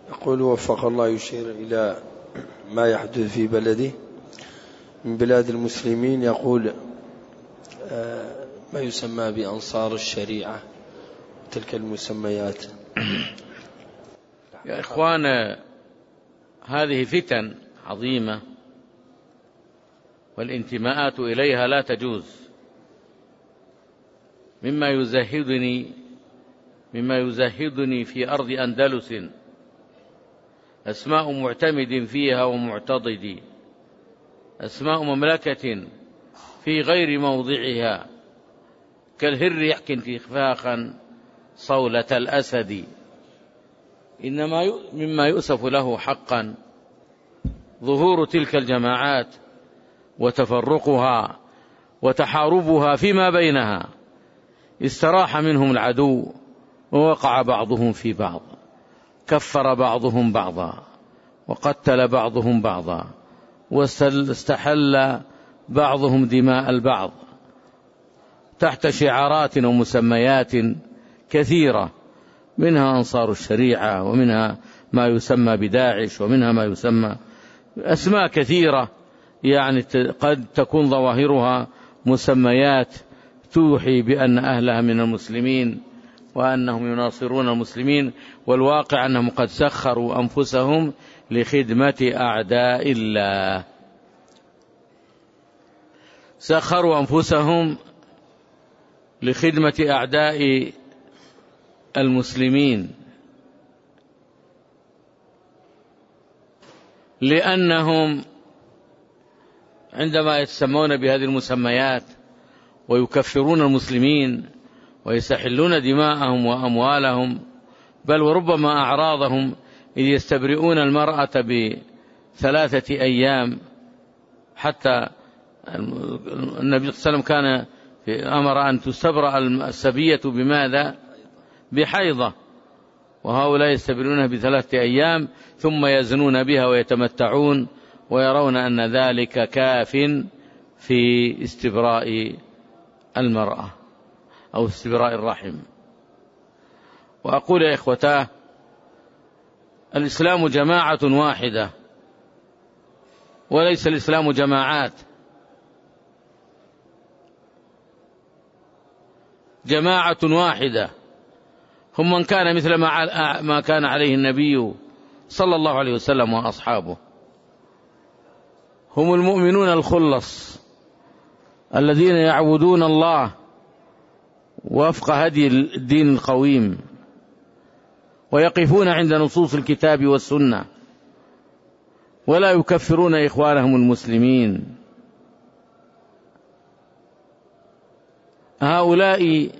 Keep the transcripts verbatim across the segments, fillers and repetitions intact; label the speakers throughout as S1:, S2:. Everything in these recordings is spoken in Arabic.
S1: يقول وفق الله، يشير إلى ما يحدث في بلده من بلاد المسلمين، يقول ما يسمى بأنصار الشريعة تلك المسميات.
S2: يا إخوان، هذه فتن عظيمة والانتماءات إليها لا تجوز. مما يزهدني مما يزهدني في أرض أندلس أسماء معتمد فيها ومعتضد، أسماء مملكة في غير موضعها، كالهر يحكي انتفاخا صولة الأسد. إنما مما يؤسف له حقا ظهور تلك الجماعات وتفرقها وتحاربها فيما بينها. استراح منهم العدو ووقع بعضهم في بعض، كفر بعضهم بعضا وقتل بعضهم بعضا، واستحل بعضهم دماء البعض تحت شعارات ومسميات كثيرة، منها أنصار الشريعة، ومنها ما يسمى بداعش، ومنها ما يسمى أسماء كثيرة، يعني قد تكون ظواهرها مسميات توحي بأن أهلها من المسلمين وأنهم يناصرون المسلمين، والواقع أنهم قد سخروا أنفسهم لخدمة أعداء الله، سخروا أنفسهم لخدمة أعداء المسلمين، لأنهم عندما يتسمون بهذه المسميات ويكفرون المسلمين ويستحلون دماءهم وأموالهم، بل وربما أعراضهم، إذ يستبرئون المرأة بثلاثة أيام. حتى النبي صلى الله عليه وسلم كان أمر أن تستبرأ السبية بماذا؟ بحيضة، وهؤلاء يستبرئونها بثلاثة أيام ثم يزنون بها ويتمتعون، ويرون أن ذلك كاف في استبراء المرأة أو استبراء الرحم. وأقول يا إخوتاه، الإسلام جماعة واحدة وليس الإسلام جماعات. جماعة واحدة هم من كان مثل ما كان عليه النبي صلى الله عليه وسلم وأصحابه، هم المؤمنون الخلص الذين يعبدون الله وفق هدي الدين القويم، ويقفون عند نصوص الكتاب والسنة، ولا يكفرون إخوانهم المسلمين. هؤلاء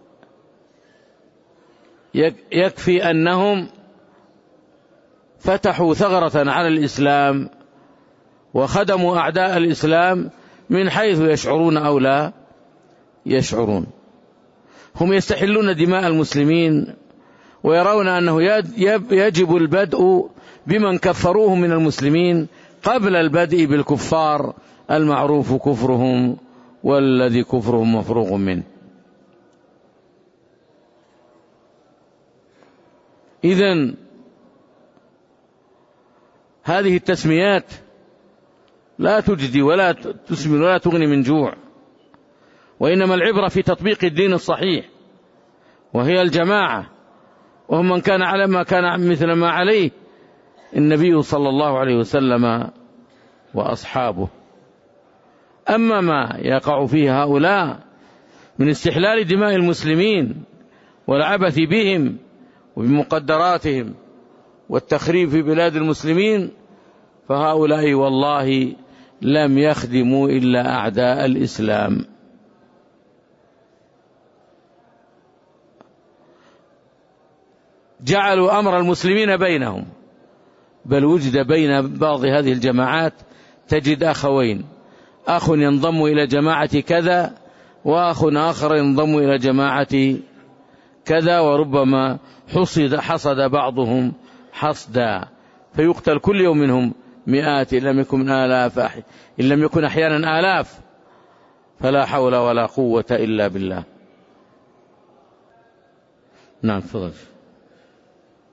S2: يكفي أنهم فتحوا ثغرة على الإسلام وخدموا أعداء الإسلام من حيث يشعرون أو لا يشعرون. هم يستحلون دماء المسلمين ويرون أنه يجب البدء بمن كفروهم من المسلمين قبل البدء بالكفار المعروف كفرهم والذي كفرهم مفروغ منه. إذن هذه التسميات لا تجدي ولا تسمن ولا تغني من جوع، وإنما العبرة في تطبيق الدين الصحيح، وهي الجماعة، وهم من كان على ما كان مثل ما عليه النبي صلى الله عليه وسلم وأصحابه. أما ما يقع فيه هؤلاء من استحلال دماء المسلمين والعبث بهم وبمقدراتهم والتخريب في بلاد المسلمين، فهؤلاء والله لم يخدموا إلا أعداء الإسلام. جعلوا أمر المسلمين بينهم، بل وجد بين بعض هذه الجماعات تجد أخوين، أخ ينضم إلى جماعة كذا وأخ آخر ينضم إلى جماعة كذا، وربما حصد حصد بعضهم حصدا، فيقتل كل يوم منهم مئات إن لم يكن آلاف، إن لم يكن أحيانا آلاف، فلا حول ولا قوة إلا بالله. نعم، تفضل.